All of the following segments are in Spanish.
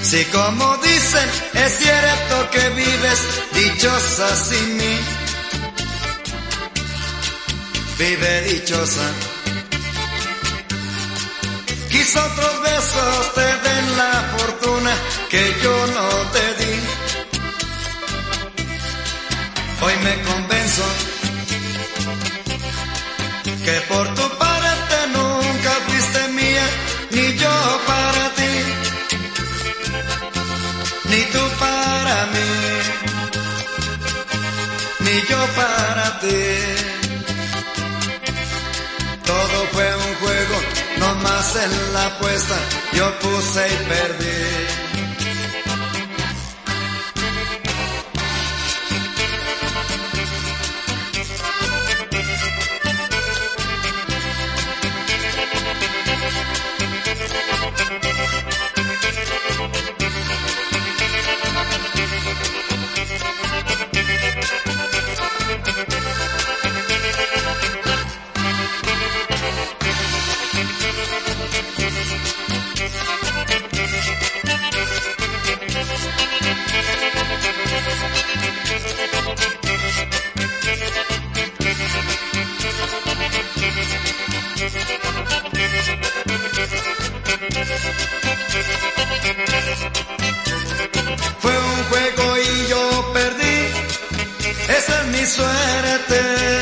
Si como dicen, es cierto que vives dichosa sin mí. Vive dichosa. Quizá otros besos te den la fortuna que yo no te di. Hoy me convenzo que por tu parte nunca fuiste mía, ni yo para ti, ni tú para mí, ni yo para ti. Todo fue un juego, no más en la apuesta, yo puse y perdí. Fue un juego y yo perdí, esa es mi suerte.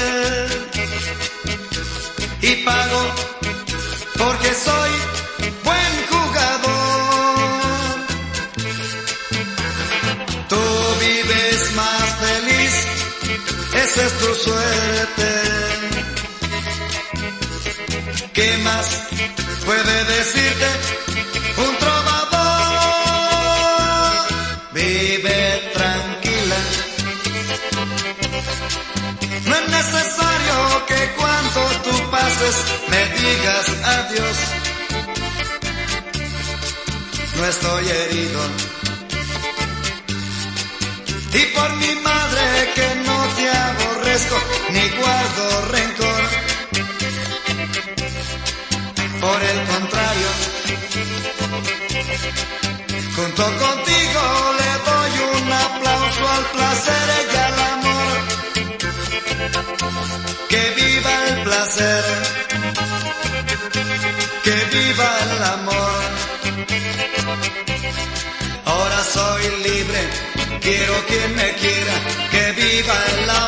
Y pago porque soy buen jugador. Tú vives más feliz, esa es tu suerte. ¿Qué más puede decirte un trovador? Vive tranquila, no es necesario que cuando tú pases me digas adiós. No estoy herido, y por mi madre que no te aborrezco ni guardo rencor. Por el contrario, junto contigo le doy un aplauso al placer y al amor. Que viva el placer, que viva el amor. Ahora soy libre, quiero quien me quiera, que viva el amor.